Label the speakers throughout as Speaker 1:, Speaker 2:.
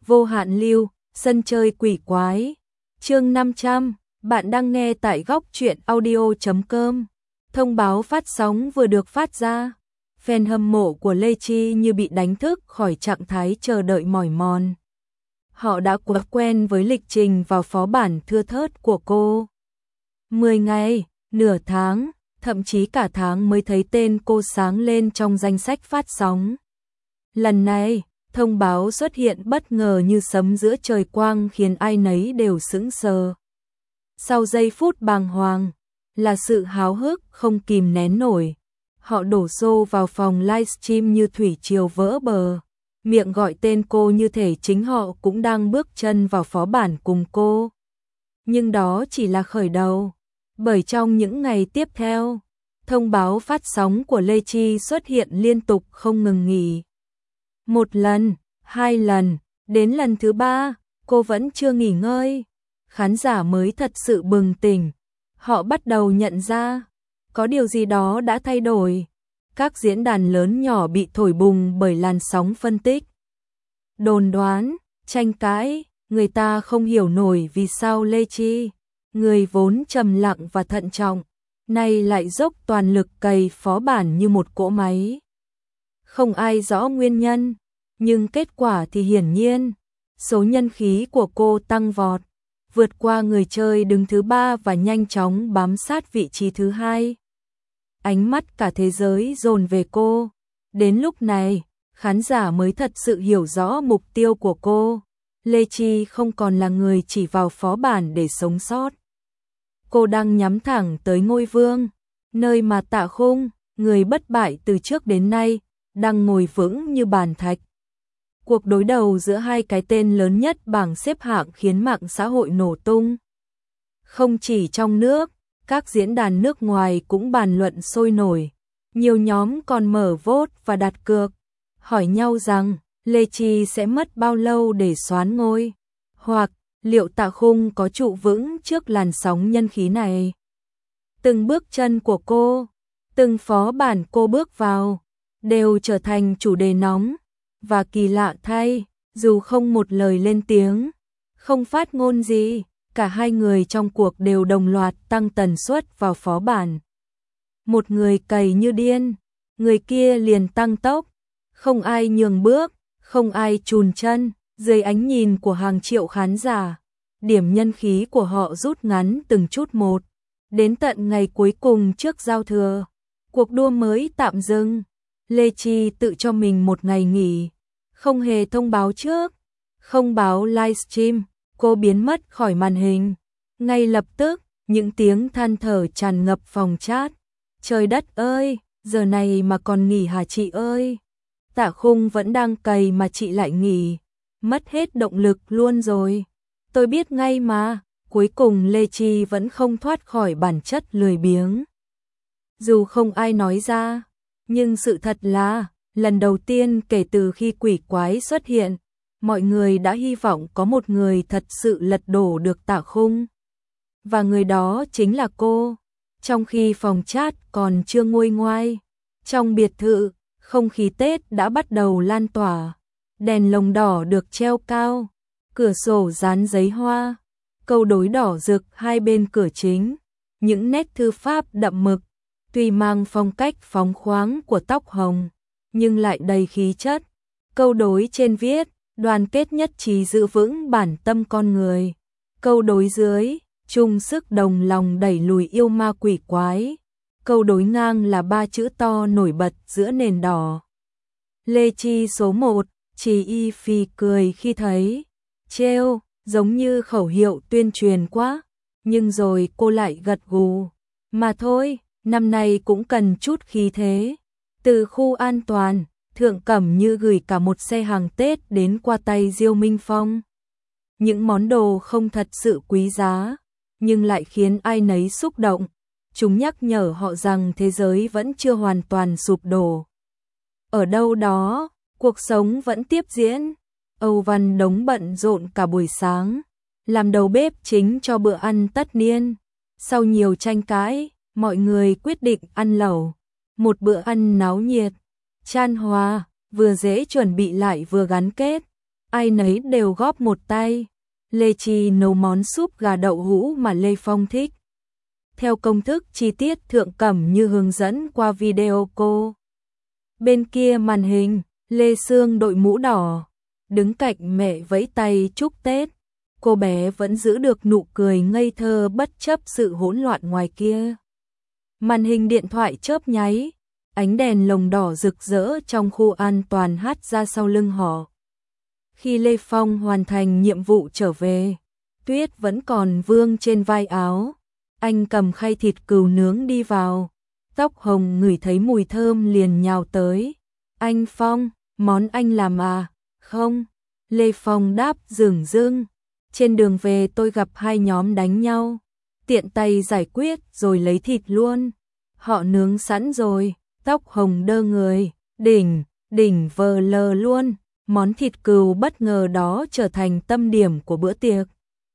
Speaker 1: Vô hạn lưu, sân chơi quỷ quái. Chương 500, bạn đang nghe tại góc truyện audio.com. Thông báo phát sóng vừa được phát ra. Fan hâm mộ của Lê Chi như bị đánh thức khỏi trạng thái chờ đợi mỏi mòn. Họ đã quá quen với lịch trình vào phó bản thưa thớt của cô. 10 ngày, nửa tháng, thậm chí cả tháng mới thấy tên cô sáng lên trong danh sách phát sóng. Lần này, thông báo xuất hiện bất ngờ như sấm giữa trời quang khiến ai nấy đều sững sờ. Sau giây phút bàng hoàng, là sự háo hức không kìm nén nổi. Họ đổ xô vào phòng livestream như thủy triều vỡ bờ, miệng gọi tên cô như thể chính họ cũng đang bước chân vào phó bản cùng cô. Nhưng đó chỉ là khởi đầu, bởi trong những ngày tiếp theo, thông báo phát sóng của Lê Chi xuất hiện liên tục không ngừng nghỉ. Một lần, hai lần, đến lần thứ ba, cô vẫn chưa nghỉ ngơi. Khán giả mới thật sự bừng tỉnh. Họ bắt đầu nhận ra, có điều gì đó đã thay đổi. Các diễn đàn lớn nhỏ bị thổi bùng bởi làn sóng phân tích. Đồn đoán, tranh cãi, người ta không hiểu nổi vì sao Lê Chi, người vốn trầm lặng và thận trọng, nay lại dốc toàn lực cày phó bản như một cỗ máy. Không ai rõ nguyên nhân, nhưng kết quả thì hiển nhiên, số nhân khí của cô tăng vọt, vượt qua người chơi đứng thứ 3 và nhanh chóng bám sát vị trí thứ 2. Ánh mắt cả thế giới dồn về cô. Đến lúc này, khán giả mới thật sự hiểu rõ mục tiêu của cô. Lê Chi không còn là người chỉ vào phó bản để sống sót. Cô đang nhắm thẳng tới ngôi vương, nơi mà Tạ Khung, người bất bại từ trước đến nay, đang ngồi vững như bàn thạch. Cuộc đối đầu giữa hai cái tên lớn nhất bảng xếp hạng khiến mạng xã hội nổ tung. Không chỉ trong nước, các diễn đàn nước ngoài cũng bàn luận sôi nổi. Nhiều nhóm còn mở vote và đặt cược, hỏi nhau rằng Lê Chi sẽ mất bao lâu để soán ngôi, hoặc liệu Tạ Khung có trụ vững trước làn sóng nhân khí này. Từng bước chân của cô, từng phó bản cô bước vào, đều trở thành chủ đề nóng. Và kỳ lạ thay, dù không một lời lên tiếng, không phát ngôn gì, cả hai người trong cuộc đều đồng loạt tăng tần suất vào phó bản. Một người cày như điên, người kia liền tăng tốc, không ai nhường bước, không ai chùn chân, dưới ánh nhìn của hàng triệu khán giả, điểm nhân khí của họ rút ngắn từng chút một. Đến tận ngày cuối cùng trước giao thừa, cuộc đua mới tạm dừng. Lê Chi tự cho mình một ngày nghỉ, không hề thông báo trước, không báo livestream, cô biến mất khỏi màn hình. Ngay lập tức, những tiếng than thở tràn ngập phòng chat. Trời đất ơi, giờ này mà còn nghỉ hả chị ơi? Tạ Khung vẫn đang cày mà chị lại nghỉ, mất hết động lực luôn rồi. Tôi biết ngay mà, cuối cùng Lê Chi vẫn không thoát khỏi bản chất lười biếng. Dù không ai nói ra, nhưng sự thật là, lần đầu tiên kể từ khi quỷ quái xuất hiện, mọi người đã hy vọng có một người thật sự lật đổ được Tạ Khung. Và người đó chính là cô. Trong khi phòng chat còn chưa nguôi ngoai, trong biệt thự, không khí Tết đã bắt đầu lan tỏa. Đèn lồng đỏ được treo cao, cửa sổ dán giấy hoa, câu đối đỏ rực hai bên cửa chính, những nét thư pháp đậm mực. Tuy mang phong cách phóng khoáng của tóc hồng, nhưng lại đầy khí chất. Câu đối trên viết, đoàn kết nhất trí giữ vững bản tâm con người. Câu đối dưới, chung sức đồng lòng đẩy lùi yêu ma quỷ quái. Câu đối ngang là 3 chữ to nổi bật giữa nền đỏ. Lê Chi số 1, chỉ y phì cười khi thấy. Trêu, giống như khẩu hiệu tuyên truyền quá. Nhưng rồi cô lại gật gù. Mà thôi. Năm nay cũng cần chút khí thế. Từ khu an toàn, Thượng Cẩm Như gửi cả một xe hàng Tết đến qua tay Diêu Minh Phong. Những món đồ không thật sự quý giá, nhưng lại khiến ai nấy xúc động. Chúng nhắc nhở họ rằng thế giới vẫn chưa hoàn toàn sụp đổ. Ở đâu đó, cuộc sống vẫn tiếp diễn. Âu Văn Đống bận rộn cả buổi sáng, làm đầu bếp chính cho bữa ăn tất niên. Sau nhiều tranh cãi, mọi người quyết định ăn lẩu, một bữa ăn náo nhiệt, chan hòa, vừa dễ chuẩn bị lại vừa gắn kết. ai nấy đều góp một tay. Lê Chi nấu món súp gà đậu hũ mà Lê Phong thích. Theo công thức chi tiết Thượng Cẩm Như hướng dẫn qua video call. Bên kia màn hình, Lê Sương đội mũ đỏ, đứng cạnh mẹ vẫy tay chúc Tết. Cô bé vẫn giữ được nụ cười ngây thơ bất chấp sự hỗn loạn ngoài kia. Màn hình điện thoại chớp nháy, ánh đèn lồng đỏ rực rỡ trong khu an toàn hắt ra sau lưng họ. Khi Lê Phong hoàn thành nhiệm vụ trở về, tuyết vẫn còn vương trên vai áo. Anh cầm khay thịt cừu nướng đi vào, Tóc Hồng ngửi thấy mùi thơm liền nhào tới. Anh Phong, món anh làm à? Không. Lê Phong đáp dửng dưng. Trên đường về tôi gặp hai nhóm đánh nhau. Tiện tay giải quyết rồi lấy thịt luôn. Họ nướng sẵn rồi. Tóc Hồng đơ người. Đỉnh vờ lờ luôn. Món thịt cừu bất ngờ đó trở thành tâm điểm của bữa tiệc.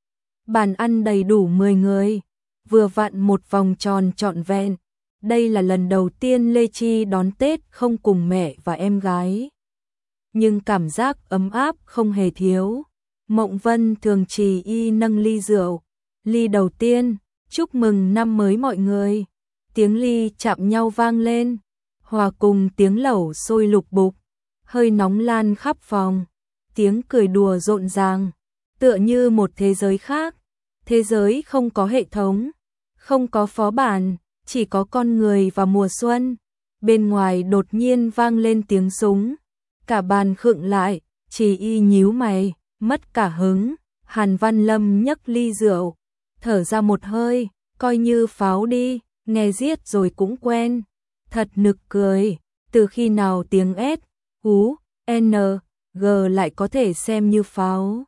Speaker 1: Bàn ăn đầy đủ 10 người. Vừa vặn một vòng tròn trọn vẹn. Đây là lần đầu tiên Lê Chi đón Tết không cùng mẹ và em gái. Nhưng cảm giác ấm áp không hề thiếu. Mộng Vân thường trì y nâng ly rượu. Ly đầu tiên, chúc mừng năm mới mọi người. Tiếng ly chạm nhau vang lên, hòa cùng tiếng lẩu sôi lục bục, hơi nóng lan khắp phòng. Tiếng cười đùa rộn ràng, tựa như một thế giới khác. Thế giới không có hệ thống, không có phó bản, chỉ có con người và mùa xuân. Bên ngoài đột nhiên vang lên tiếng súng. Cả bàn khựng lại, Trì y nhíu mày, mất cả hứng. Hàn Văn Lâm nhấc ly rượu, thở ra một hơi, coi như pháo đi, nghe giết rồi cũng quen. Thật nực cười, từ khi nào tiếng S, U, N, G lại có thể xem như pháo.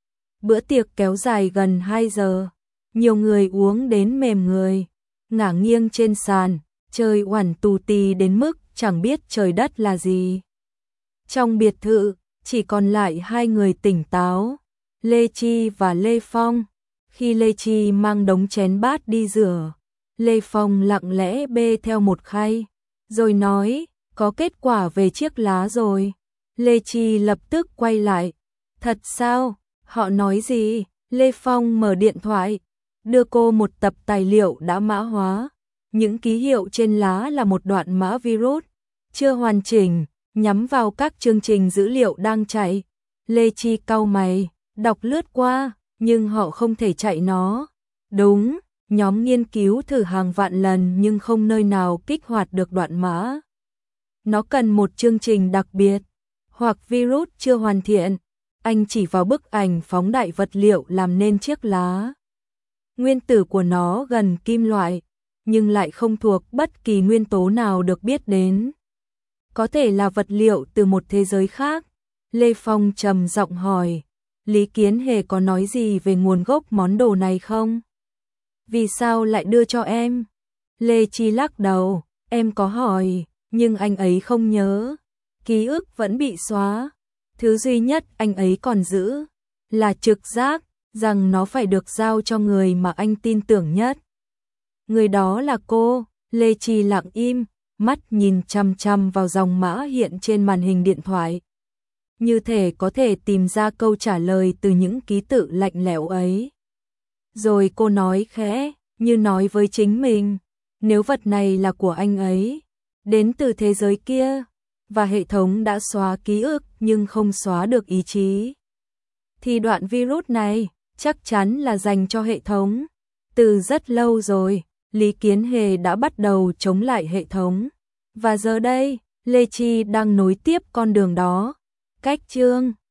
Speaker 1: Bữa tiệc kéo dài gần 2 giờ, nhiều người uống đến mềm người, ngả nghiêng trên sàn, chơi oẳn tù tì đến mức chẳng biết trời đất là gì. Trong biệt thự, chỉ còn lại hai người tỉnh táo, Lê Chi và Lê Phong. Khi Lê Chi mang đống chén bát đi rửa, Lê Phong lặng lẽ bê theo một khay, rồi nói, có kết quả về chiếc lá rồi. Lê Chi lập tức quay lại, thật sao? Họ nói gì? Lê Phong mở điện thoại, đưa cô một tập tài liệu đã mã hóa. Những ký hiệu trên lá là một đoạn mã virus, chưa hoàn chỉnh, nhắm vào các chương trình dữ liệu đang chạy. Lê Chi cau mày, đọc lướt qua, nhưng họ không thể chạy nó. Đúng, nhóm nghiên cứu thử hàng vạn lần nhưng không nơi nào kích hoạt được đoạn mã. Nó cần một chương trình đặc biệt, hoặc virus chưa hoàn thiện. Anh chỉ vào bức ảnh phóng đại vật liệu làm nên chiếc lá. Nguyên tử của nó gần kim loại, nhưng lại không thuộc bất kỳ nguyên tố nào được biết đến. Có thể là vật liệu từ một thế giới khác. Lê Phong trầm giọng hỏi, Lý Kiến Hề có nói gì về nguồn gốc món đồ này không? Vì sao lại đưa cho em? Lê Chi lắc đầu, em có hỏi, nhưng anh ấy không nhớ. Ký ức vẫn bị xóa. Thứ duy nhất anh ấy còn giữ là trực giác rằng nó phải được giao cho người mà anh tin tưởng nhất. Người đó là cô. Lê Chi lặng im, mắt nhìn chăm chăm vào dòng mã hiện trên màn hình điện thoại. Như thể có thể tìm ra câu trả lời từ những ký tự lạnh lẽo ấy. Rồi cô nói khẽ, như nói với chính mình, nếu vật này là của anh ấy, đến từ thế giới kia, và hệ thống đã xóa ký ức nhưng không xóa được ý chí, thì đoạn virus này chắc chắn là dành cho hệ thống. Từ rất lâu rồi, Lý Kiến Hề đã bắt đầu chống lại hệ thống. Và giờ đây, Lê Chi đang nối tiếp con đường đó. Cách chương